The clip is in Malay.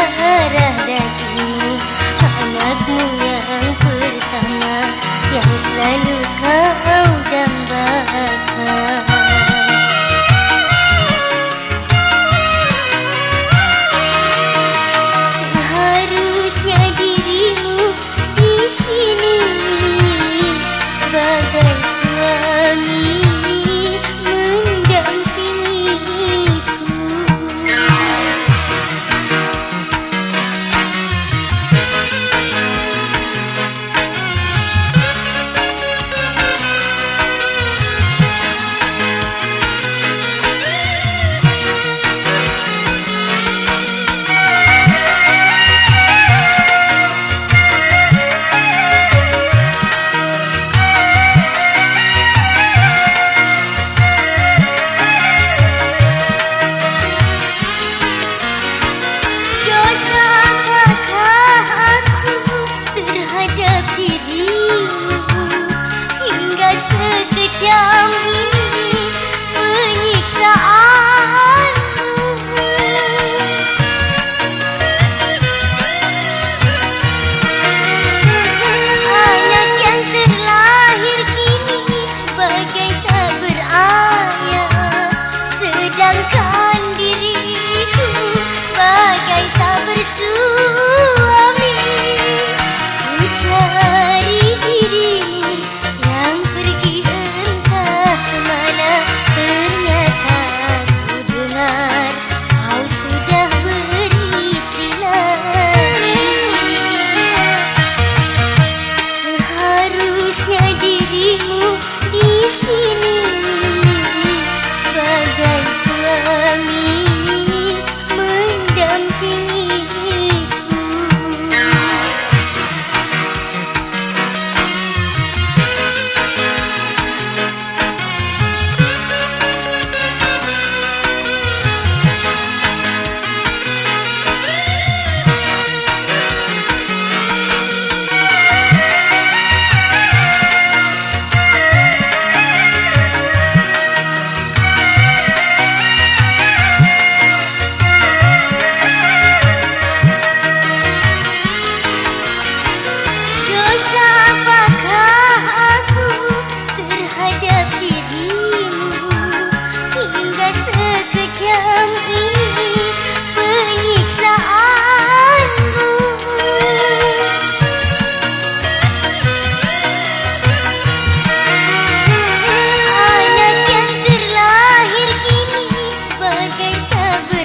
darah dagingmu, anakmu yang pertama yang selalu kau dambakan. Seharusnya dirimu di sini sebagai suami mendampingiku. Sekejam ini penyiksaanmu, anak yang terlahir kini bagai tak berayah, sedangkan diriku bagai tak bersuami. Ku cari dirimu yang pergi entah kemana, ternyata ku dengar kau sudah beristri lagi. Seharusnya dirimu di sini sebagai suami mendampingiku. Sekejam ini penyiksaanmu, anak yang terlahir kini bagai tak